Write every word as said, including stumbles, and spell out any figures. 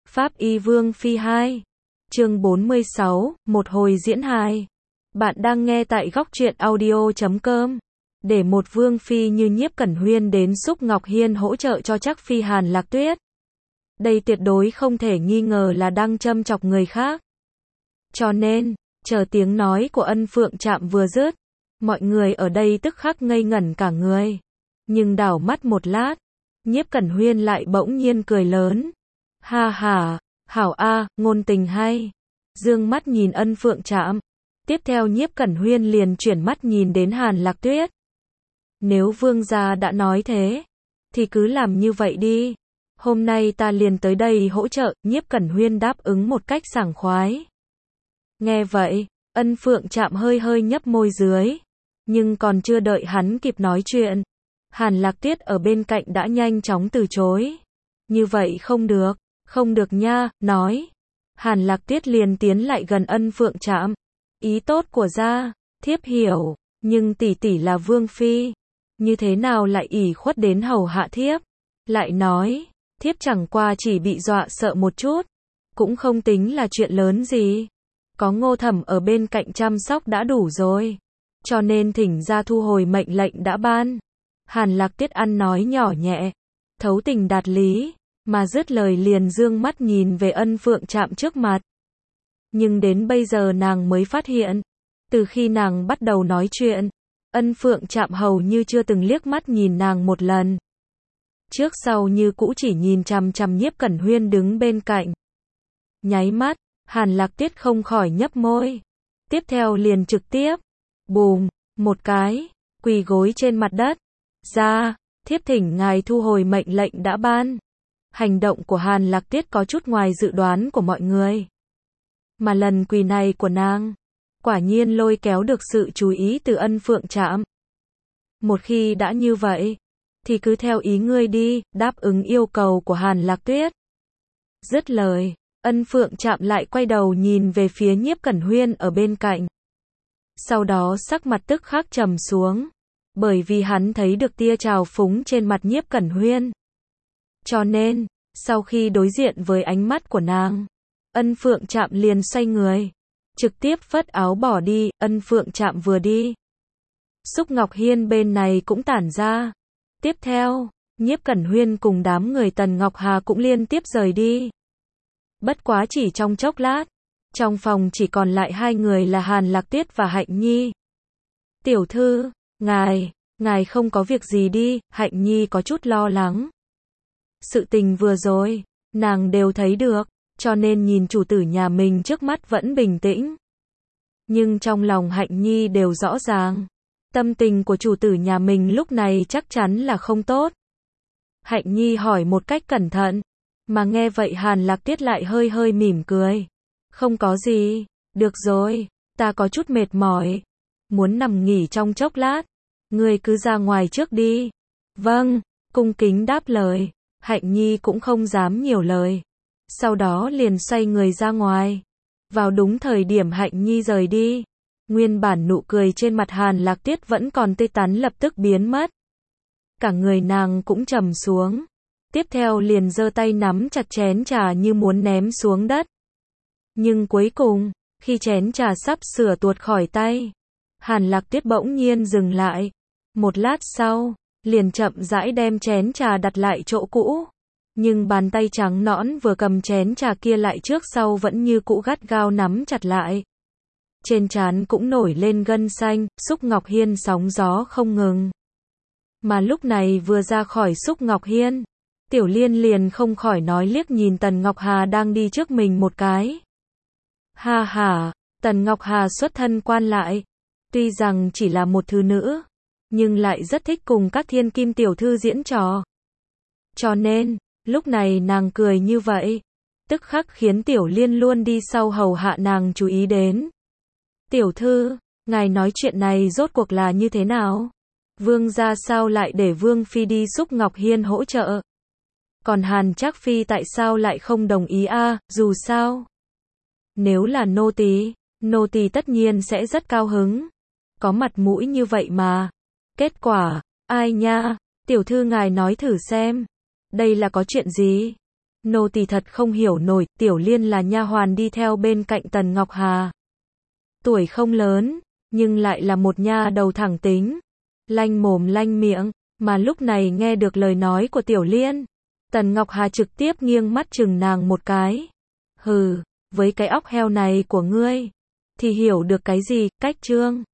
Pháp Y Vương Phi hai. Chương bốn mươi sáu, một hồi diễn hài. Bạn đang nghe tại góc truyện audio chấm com. Để một vương phi như Nhiếp Cẩn Huyên đến Xúc Ngọc Hiên hỗ trợ cho chắc phi Hàn Lạc Tuyết. Đây tuyệt đối không thể nghi ngờ là đang châm chọc người khác. Cho nên, chờ tiếng nói của Ân Phượng Trạm vừa dứt, mọi người ở đây tức khắc ngây ngẩn cả người. Nhưng đảo mắt một lát, Nhiếp Cẩn Huyên lại bỗng nhiên cười lớn. Ha ha, hảo a, ngôn tình hay. Dương mắt nhìn Ân Phượng Trạm. Tiếp theo Nhiếp Cẩn Huyên liền chuyển mắt nhìn đến Hàn Lạc Tuyết. Nếu vương gia đã nói thế, thì cứ làm như vậy đi. Hôm nay ta liền tới đây hỗ trợ. Nhiếp Cẩn Huyên đáp ứng một cách sảng khoái. Nghe vậy, Ân Phượng Trạm hơi hơi nhấp môi dưới. Nhưng còn chưa đợi hắn kịp nói chuyện, Hàn Lạc Tuyết ở bên cạnh đã nhanh chóng từ chối. Như vậy không được, không được nha, nói. Hàn Lạc Tuyết liền tiến lại gần Ân Phượng Trạm. Ý tốt của gia, thiếp hiểu, nhưng tỷ tỷ là vương phi, như thế nào lại ỷ khuất đến hầu hạ thiếp? Lại nói, thiếp chẳng qua chỉ bị dọa sợ một chút, cũng không tính là chuyện lớn gì. Có Ngô Thẩm ở bên cạnh chăm sóc đã đủ rồi, cho nên thỉnh gia thu hồi mệnh lệnh đã ban. Hàn Lạc Tuyết ăn nói nhỏ nhẹ, thấu tình đạt lý, mà dứt lời liền dương mắt nhìn về Ân Phượng Trạm trước mặt. Nhưng đến bây giờ nàng mới phát hiện, từ khi nàng bắt đầu nói chuyện, Ân Phượng Trạm hầu như chưa từng liếc mắt nhìn nàng một lần. Trước sau như cũ chỉ nhìn chằm chằm Nhiếp Cẩn Huyên đứng bên cạnh. Nháy mắt, Hàn Lạc Tuyết không khỏi nhấp môi. Tiếp theo liền trực tiếp, bùm, một cái, quỳ gối trên mặt đất. Ra, thiếp thỉnh ngài thu hồi mệnh lệnh đã ban. Hành động của Hàn Lạc Tuyết có chút ngoài dự đoán của mọi người. Mà lần quỳ này của nàng, quả nhiên lôi kéo được sự chú ý từ Ân Phượng Trạm. Một khi đã như vậy, thì cứ theo ý ngươi đi, đáp ứng yêu cầu của Hàn Lạc Tuyết. Dứt lời, Ân Phượng Trạm lại quay đầu nhìn về phía Nhiếp Cẩn Huyên ở bên cạnh. Sau đó sắc mặt tức khắc trầm xuống, bởi vì hắn thấy được tia trào phúng trên mặt Nhiếp Cẩn Huyên. Cho nên, sau khi đối diện với ánh mắt của nàng, Ân Phượng Trạm liền xoay người, trực tiếp phất áo bỏ đi. Ân Phượng Trạm vừa đi, Xúc Ngọc Hiên bên này cũng tản ra. Tiếp theo, Nhiếp Cẩn Huyên cùng đám người Tần Ngọc Hà cũng liên tiếp rời đi. Bất quá chỉ trong chốc lát, trong phòng chỉ còn lại hai người là Hàn Lạc Tuyết và Hạnh Nhi. Tiểu thư, ngài, ngài không có việc gì đi? Hạnh Nhi có chút lo lắng. Sự tình vừa rồi, nàng đều thấy được, cho nên nhìn chủ tử nhà mình trước mắt vẫn bình tĩnh. Nhưng trong lòng Hạnh Nhi đều rõ ràng, tâm tình của chủ tử nhà mình lúc này chắc chắn là không tốt. Hạnh Nhi hỏi một cách cẩn thận, mà nghe vậy Hàn Lạc Tuyết lại hơi hơi mỉm cười. Không có gì, được rồi, ta có chút mệt mỏi, muốn nằm nghỉ trong chốc lát, ngươi cứ ra ngoài trước đi. Vâng, cung kính đáp lời. Hạnh Nhi cũng không dám nhiều lời, sau đó liền xoay người ra ngoài. Vào đúng thời điểm Hạnh Nhi rời đi, nguyên bản nụ cười trên mặt Hàn Lạc Tuyết vẫn còn tươi tắn lập tức biến mất. Cả người nàng cũng trầm xuống, tiếp theo liền giơ tay nắm chặt chén trà như muốn ném xuống đất. Nhưng cuối cùng, khi chén trà sắp sửa tuột khỏi tay, Hàn Lạc Tuyết bỗng nhiên dừng lại. Một lát sau, liền chậm rãi đem chén trà đặt lại chỗ cũ. Nhưng bàn tay trắng nõn vừa cầm chén trà kia lại trước sau vẫn như cũ gắt gao nắm chặt lại. Trên trán cũng nổi lên gân xanh. Xúc Ngọc Hiên sóng gió không ngừng. Mà lúc này vừa ra khỏi Xúc Ngọc Hiên, Tiểu Liên liền không khỏi nói liếc nhìn Tần Ngọc Hà đang đi trước mình một cái. Ha ha, Tần Ngọc Hà xuất thân quan lại, tuy rằng chỉ là một thư nữ, nhưng lại rất thích cùng các thiên kim tiểu thư diễn trò. Cho nên, lúc này nàng cười như vậy, tức khắc khiến Tiểu Liên luôn đi sau hầu hạ nàng chú ý đến. Tiểu thư, ngài nói chuyện này rốt cuộc là như thế nào? Vương gia sao lại để Vương Phi đi Xúc Ngọc Hiên hỗ trợ? Còn Hàn Trác Phi tại sao lại không đồng ý a? À, dù sao, nếu là nô tỳ, nô tỳ tất nhiên sẽ rất cao hứng. Có mặt mũi như vậy mà. Kết quả, ai nha, tiểu thư ngài nói thử xem, đây là có chuyện gì? Nô tỳ thật không hiểu nổi, Tiểu Liên là nha hoàn đi theo bên cạnh Tần Ngọc Hà. Tuổi không lớn, nhưng lại là một nha đầu thẳng tính, lanh mồm lanh miệng, mà lúc này nghe được lời nói của Tiểu Liên, Tần Ngọc Hà trực tiếp nghiêng mắt chừng nàng một cái. Hừ, với cái óc heo này của ngươi, thì hiểu được cái gì, cách trương.